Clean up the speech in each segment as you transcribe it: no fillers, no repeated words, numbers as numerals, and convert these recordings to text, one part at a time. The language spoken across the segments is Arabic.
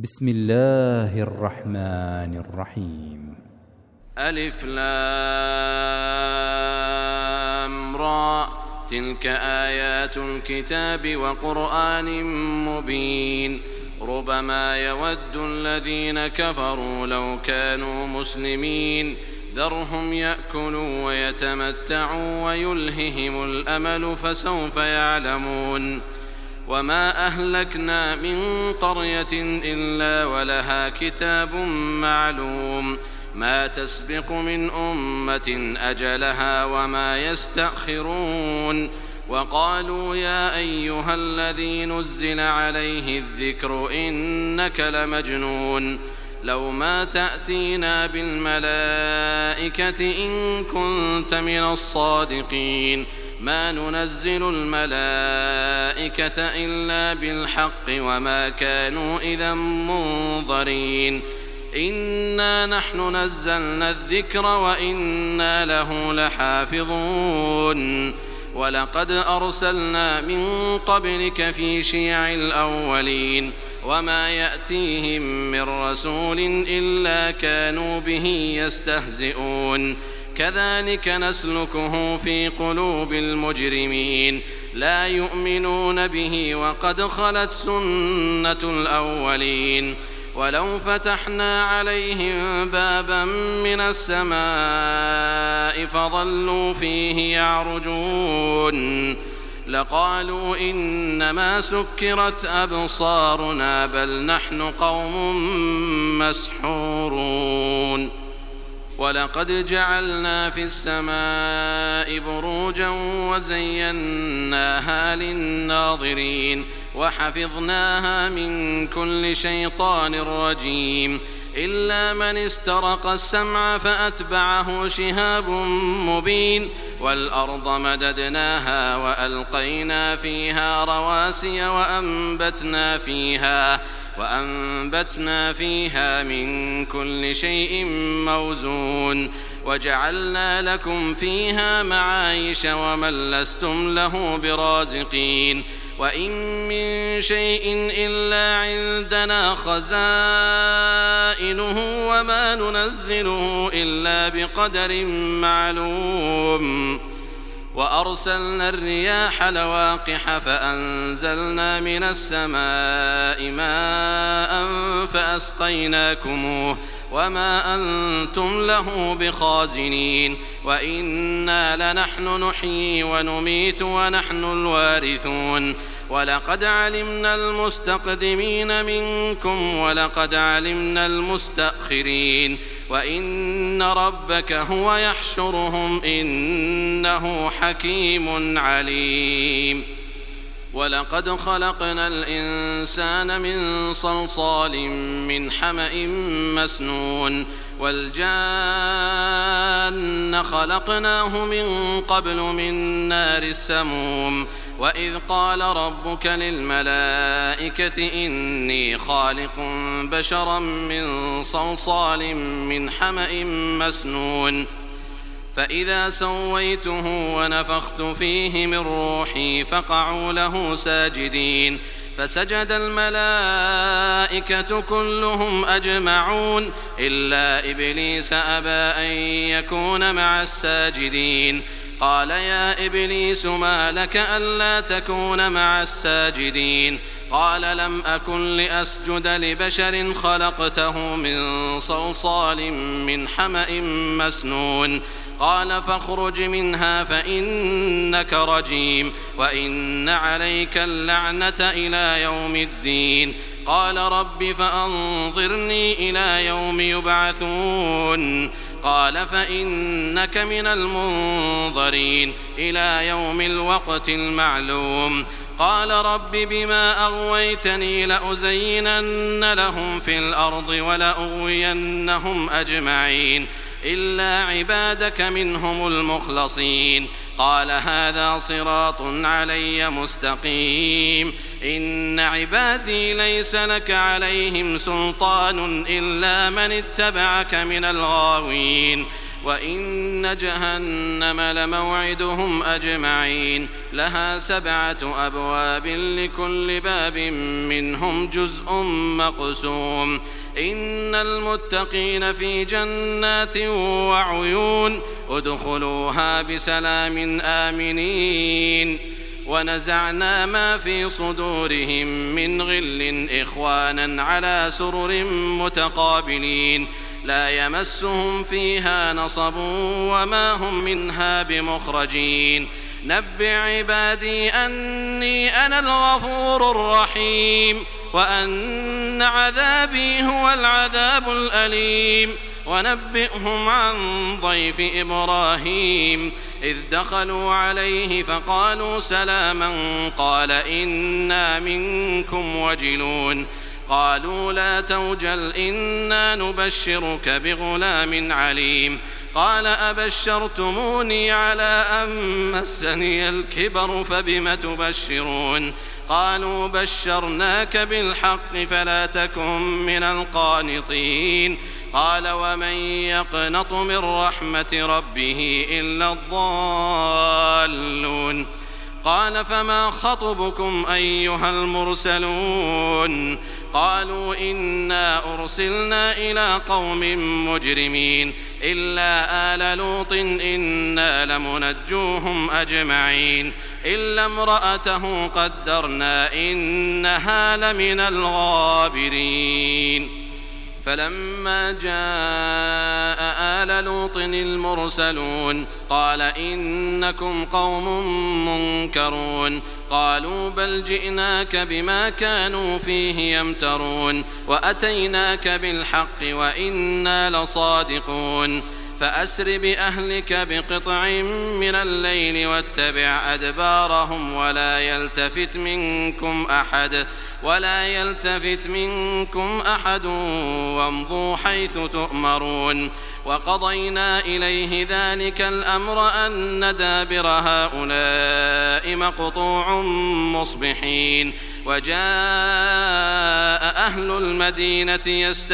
بسم الله الرحمن الرحيم. ألف لام را تلك آيات الكتاب وقرآن مبين ربما يود الذين كفروا لو كانوا مسلمين ذرهم يأكلوا ويتمتعوا ويلههم الأمل فسوف يعلمون وما أهلكنا من قرية إلا ولها كتاب معلوم ما تسبق من أمة أجلها وما يستأخرون وقالوا يا أيها الذي نزل عليه الذكر إنك لمجنون لو ما تأتينا بالملائكة إن كنت من الصادقين ما ننزل الملائكة إلا بالحق وما كانوا إذا منظرين إنا نحن نزلنا الذكر وإنا له لحافظون ولقد أرسلنا من قبلك في شيع الأولين وما يأتيهم من رسول إلا كانوا به يستهزئون كذلك نسلكه في قلوب المجرمين لا يؤمنون به وقد خلت سنة الأولين ولو فتحنا عليهم بابا من السماء فظلوا فيه يعرجون لقالوا إنما سكرت أبصارنا بل نحن قوم مسحورون ولقد جعلنا في السماء بروجا وزيناها للناظرين وحفظناها من كل شيطان رجيم إلا من استرق السمع فأتبعه شهاب مبين والأرض مددناها وألقينا فيها رواسي وأنبتنا فيها من كل شيء موزون وجعلنا لكم فيها معايش ومن لستم له برازقين وإن من شيء إلا عندنا خزائنه وما ننزله إلا بقدر معلوم وأرسلنا الرياح لواقح فأنزلنا من السماء ماء فأسقيناكموه وما أنتم له بخازنين وإنا لنحن نحيي ونميت ونحن الوارثون ولقد علمنا المستقدمين منكم ولقد علمنا المستأخرين وإن ربك هو يحشرهم إنه حكيم عليم ولقد خلقنا الإنسان من صلصال من حمأ مسنون والجان خلقناه من قبل من نار السموم وإذ قال ربك للملائكة إني خالق بشرا من صلصال من حمأ مسنون فإذا سويته ونفخت فيه من روحي فقعوا له ساجدين فسجد الملائكة كلهم أجمعون إلا إبليس أبى أن يكون مع الساجدين قال يا إبليس ما لك ألا تكون مع الساجدين قال لم أكن لأسجد لبشر خلقته من صلصال من حمأ مسنون قال فاخرج منها فإنك رجيم وإن عليك اللعنة إلى يوم الدين قال رب فأنظرني إلى يوم يبعثون قال فإنك من المنظرين إلى يوم الوقت المعلوم قال رب بما أغويتني لأزينن لهم في الأرض ولأغوينهم أجمعين إلا عبادك منهم المخلصين قال هذا صراط علي مستقيم إن عبادي ليس لك عليهم سلطان إلا من اتبعك من الغاوين وإن جهنم لموعدهم أجمعين لها 7 أبواب لكل باب منهم جزء مقسوم إن المتقين في جنات وعيون ادخلوها بسلام آمنين ونزعنا ما في صدورهم من غل إخوانا على سرر متقابلين لا يمسهم فيها نصب وما هم منها بمخرجين نبئ عبادي أني أنا الغفور الرحيم وأن عذابي هو العذاب الأليم ونبئهم عن ضيف إبراهيم إذ دخلوا عليه فقالوا سلاما قال إنا منكم وجلون قالوا لا توجل إنا نبشرك بغلام عليم قال أبشرتموني على أن مسني الكبر فبم تبشرون قالوا بشرناك بالحق فلا تكن من القانطين قال ومن يقنط من رحمة ربه إلا الضالون قال فما خطبكم أيها المرسلون قالوا إنا أرسلنا إلى قوم مجرمين إلا آل لوط إنا لمنجوهم أجمعين إلا امرأته قدرنا إنها لمن الغابرين فلما جاء آل لوط المرسلون قال إنكم قوم منكرون قالوا بل جئناك بما كانوا فيه يمترون وأتيناك بالحق وإنا لصادقون فأسر بأهلك بقطع من الليل واتبع أدبارهم ولا يلتفت منكم أحد وامضوا حيث تؤمرون وقضينا إليه ذلك الأمر أن دابر هؤلاء مقطوع مصبحين وجاء أهل المدينة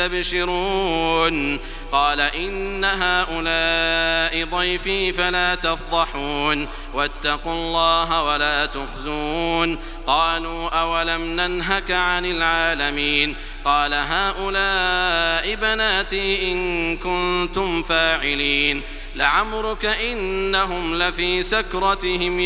يستبشرون قال إن هؤلاء ضيفي فلا تفضحون واتقوا الله ولا تخزون قالوا أولم ننهك عن العالمين قال هؤلاء بناتي إن كنتم فاعلين لعمرك إنهم لفي سكرتهم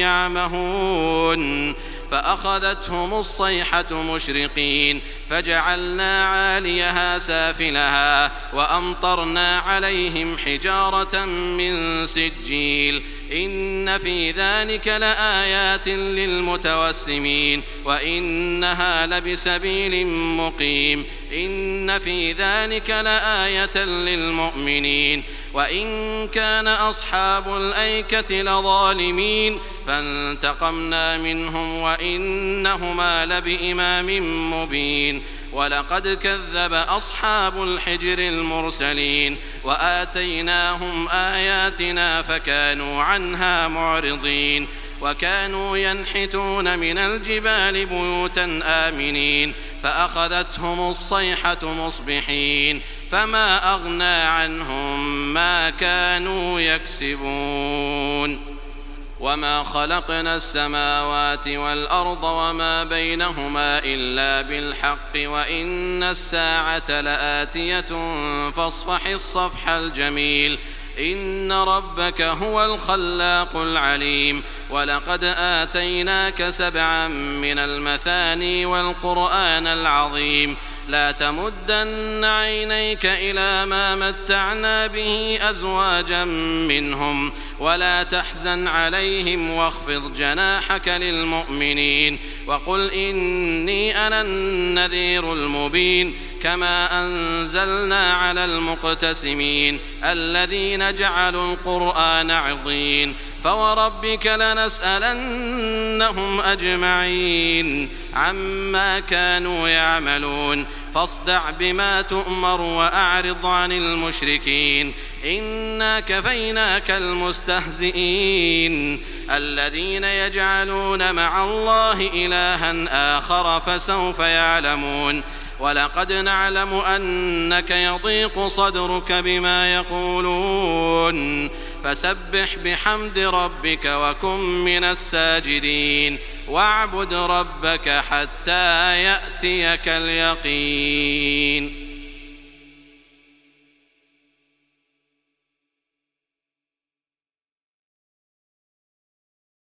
يعمهون فأخذتهم الصيحة مشرقين فجعلنا عاليها سافلها وأمطرنا عليهم حجارة من سجيل إن في ذلك لآيات للمتوسمين وإنها لبسبيل مقيم إن في ذلك لآية للمؤمنين وإن كان أصحاب الأيكة لظالمين فانتقمنا منهم وإنهما لبإمام مبين ولقد كذب أصحاب الحجر المرسلين وآتيناهم آياتنا فكانوا عنها معرضين وكانوا ينحتون من الجبال بيوتا آمنين فأخذتهم الصيحة مصبحين فما أغنى عنهم ما كانوا يكسبون وما خلقنا السماوات والأرض وما بينهما إلا بالحق وإن الساعة لآتية فاصفح الصفح الجميل إن ربك هو الخلاق العليم ولقد آتيناك 7 من المثاني والقرآن العظيم لا تمدن عينيك إلى ما متعنا به أزواجا منهم ولا تحزن عليهم واخفض جناحك للمؤمنين وقل إني أنا النذير المبين كما أنزلنا على المقتسمين الذين جعلوا القرآن عضين فوربك لنسألنهم أجمعين عما كانوا يعملون فاصدع بما تؤمر وأعرض عن المشركين إنا كفيناك المستهزئين الذين يجعلون مع الله إلها آخر فسوف يعلمون ولقد نعلم أنك يضيق صدرك بما يقولون فسبح بحمد ربك وكن من الساجدين واعبد ربك حتى يأتيك اليقين.